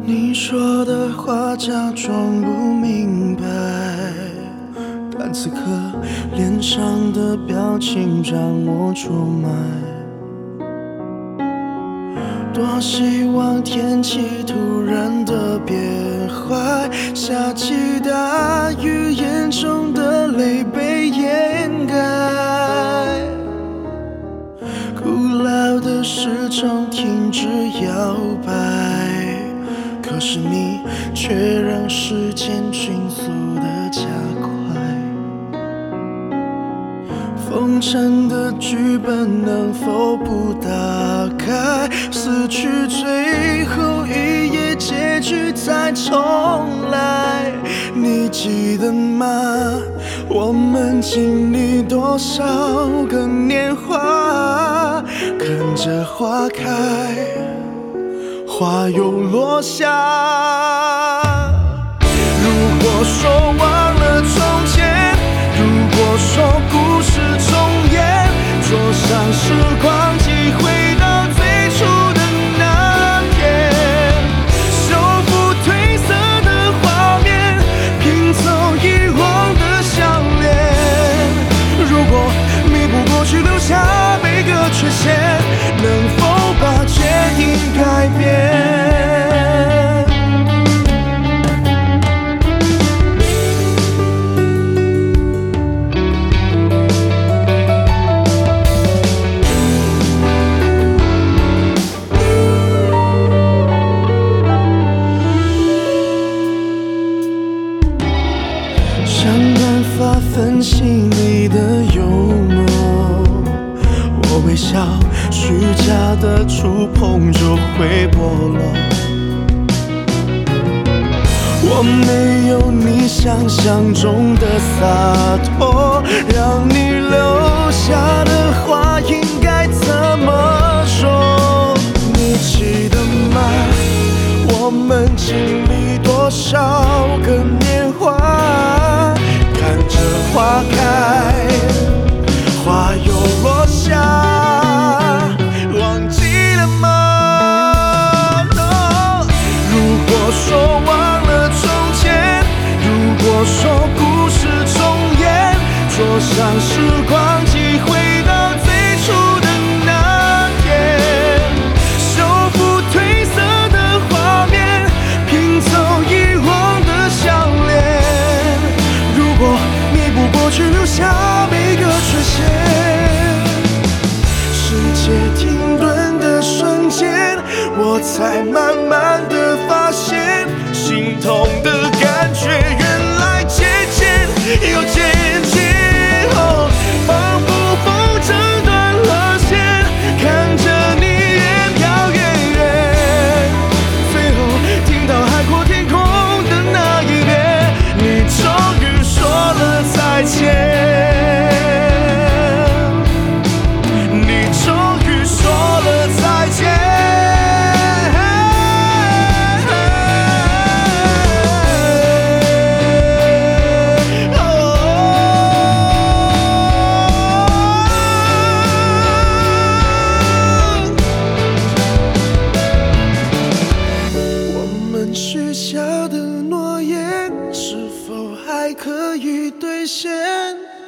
你说的话假装不明白，但此刻脸上的表情让我出卖。多希望天气突然的变坏，下起大雨，眼中的泪被掩盖。古老的时钟停止摇摆，可是你却让时间迅速的加快。封尘的剧本能否不打开？撕去最后一页，结局再重来。你记得吗？我们经历多少个年华，看着花开，花又落下。如果说忘了从前，如果说故事重演，坐上时光机回到最初的那天，修复褪色的画面，拼凑遗忘的相恋。如果弥补过去留下每个缺陷，能否把决定改变？想办法分析你的幽默，我微笑，虚假的触碰就会剥落。我没有你想象中的洒脱，让你留下的话应该怎么说？你记得吗？我们经历多少个年华，看着花开，花又落下，忘记了吗？ No。 如果说忘了从前，如果说故事重演，坐上时光机回到最初的那天，修复褪色的画面，拼凑遗忘的相恋。如果弥补过去留下每个缺陷，世界停顿的瞬间，我才慢慢的发现，心痛的感觉原来渐渐又渐渐，仿佛风筝断了线，看着你越飘越远，最后听到海阔天空的那一遍，你终于说了再见。许下的诺言是否还可以兑现？